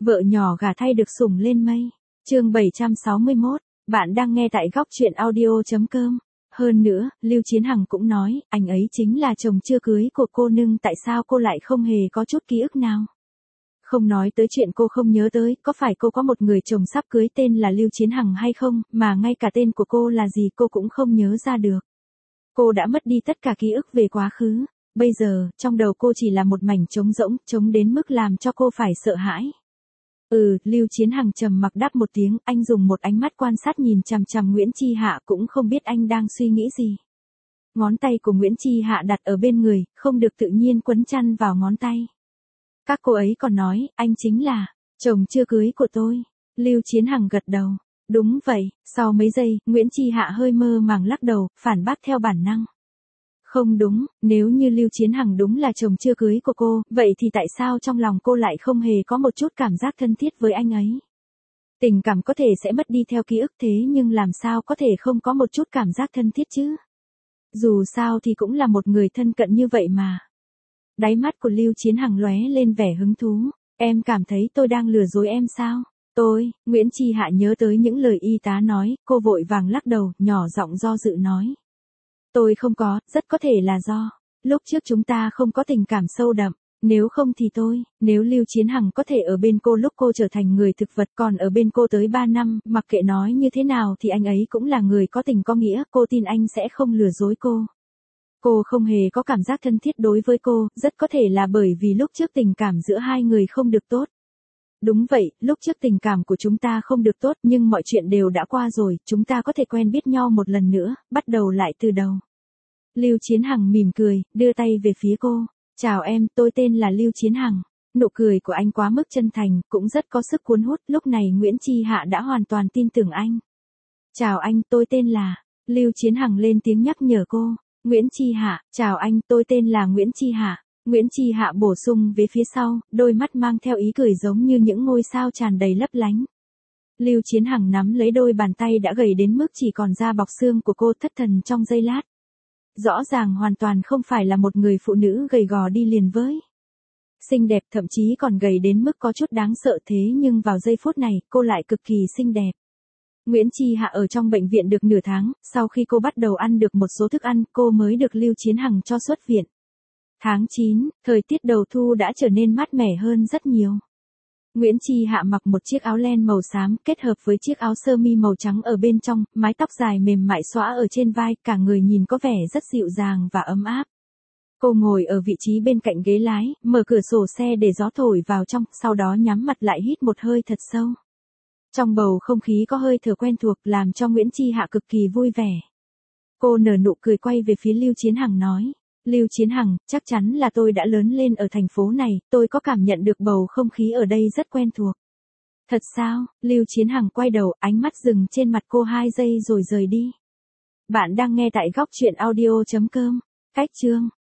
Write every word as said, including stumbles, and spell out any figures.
Vợ nhỏ gả thay được sủng lên mây. Chương bảy trăm sáu mươi mốt, bạn đang nghe tại góc truyện audio chấm com. Hơn nữa, Lưu Chiến Hằng cũng nói, anh ấy chính là chồng chưa cưới của cô, nhưng tại sao cô lại không hề có chút ký ức nào? Không nói tới chuyện cô không nhớ tới, có phải cô có một người chồng sắp cưới tên là Lưu Chiến Hằng hay không, mà ngay cả tên của cô là gì cô cũng không nhớ ra được. Cô đã mất đi tất cả ký ức về quá khứ. Bây giờ, trong đầu cô chỉ là một mảnh trống rỗng, trống đến mức làm cho cô phải sợ hãi. Ừ, Lưu Chiến Hằng trầm mặc đáp một tiếng, anh dùng một ánh mắt quan sát nhìn chằm chằm Nguyễn Chi Hạ, cũng không biết anh đang suy nghĩ gì. Ngón tay của Nguyễn Chi Hạ đặt ở bên người, không được tự nhiên quấn chăn vào ngón tay. Các cô ấy còn nói, anh chính là chồng chưa cưới của tôi. Lưu Chiến Hằng gật đầu. Đúng vậy. Sau mấy giây, Nguyễn Chi Hạ hơi mơ màng lắc đầu, phản bác theo bản năng. Không đúng, nếu như Lưu Chiến Hằng đúng là chồng chưa cưới của cô, vậy thì tại sao trong lòng cô lại không hề có một chút cảm giác thân thiết với anh ấy? Tình cảm có thể sẽ mất đi theo ký ức, thế nhưng làm sao có thể không có một chút cảm giác thân thiết chứ? Dù sao thì cũng là một người thân cận như vậy mà. Đáy mắt của Lưu Chiến Hằng lóe lên vẻ hứng thú. Em cảm thấy tôi đang lừa dối em sao? Tôi, Nguyễn Chi Hạ nhớ tới những lời y tá nói, cô vội vàng lắc đầu, nhỏ giọng do dự nói. Tôi không có, rất có thể là do lúc trước chúng ta không có tình cảm sâu đậm. Nếu không thì tôi, nếu Lưu Chiến Hằng có thể ở bên cô lúc cô trở thành người thực vật, còn ở bên cô tới ba năm, mặc kệ nói như thế nào thì anh ấy cũng là người có tình có nghĩa, cô tin anh sẽ không lừa dối cô. Cô không hề có cảm giác thân thiết đối với cô, rất có thể là bởi vì lúc trước tình cảm giữa hai người không được tốt. Đúng vậy, lúc trước tình cảm của chúng ta không được tốt, nhưng mọi chuyện đều đã qua rồi, chúng ta có thể quen biết nhau một lần nữa, bắt đầu lại từ đầu. Lưu Chiến Hằng mỉm cười, đưa tay về phía cô. Chào em, tôi tên là Lưu Chiến Hằng. Nụ cười của anh quá mức chân thành, cũng rất có sức cuốn hút, lúc này Nguyễn Chi Hạ đã hoàn toàn tin tưởng anh. Chào anh, tôi tên là... Lưu Chiến Hằng lên tiếng nhắc nhở cô. Nguyễn Chi Hạ, chào anh, tôi tên là Nguyễn Chi Hạ. Nguyễn Chi Hạ bổ sung về phía sau, đôi mắt mang theo ý cười giống như những ngôi sao tràn đầy lấp lánh. Lưu Chiến Hằng nắm lấy đôi bàn tay đã gầy đến mức chỉ còn da bọc xương của cô, thất thần trong giây lát. Rõ ràng hoàn toàn không phải là một người phụ nữ gầy gò đi liền với. Xinh đẹp, thậm chí còn gầy đến mức có chút đáng sợ, thế nhưng vào giây phút này, cô lại cực kỳ xinh đẹp. Nguyễn Chi Hạ ở trong bệnh viện được nửa tháng, sau khi cô bắt đầu ăn được một số thức ăn, cô mới được Lưu Chiến Hằng cho xuất viện. Tháng chín, thời tiết đầu thu đã trở nên mát mẻ hơn rất nhiều. Nguyễn Chi Hạ mặc một chiếc áo len màu xám kết hợp với chiếc áo sơ mi màu trắng ở bên trong, mái tóc dài mềm mại xõa ở trên vai, cả người nhìn có vẻ rất dịu dàng và ấm áp. Cô ngồi ở vị trí bên cạnh ghế lái, mở cửa sổ xe để gió thổi vào trong, sau đó nhắm mặt lại hít một hơi thật sâu. Trong bầu không khí có hơi thở quen thuộc làm cho Nguyễn Chi Hạ cực kỳ vui vẻ. Cô nở nụ cười quay về phía Lưu Chiến Hằng nói. Lưu Chiến Hằng, chắc chắn là tôi đã lớn lên ở thành phố này, tôi có cảm nhận được bầu không khí ở đây rất quen thuộc. Thật sao? Lưu Chiến Hằng quay đầu, ánh mắt dừng trên mặt cô hai giây rồi rời đi. Bạn đang nghe tại góc truyện audio chấm com. Cách chương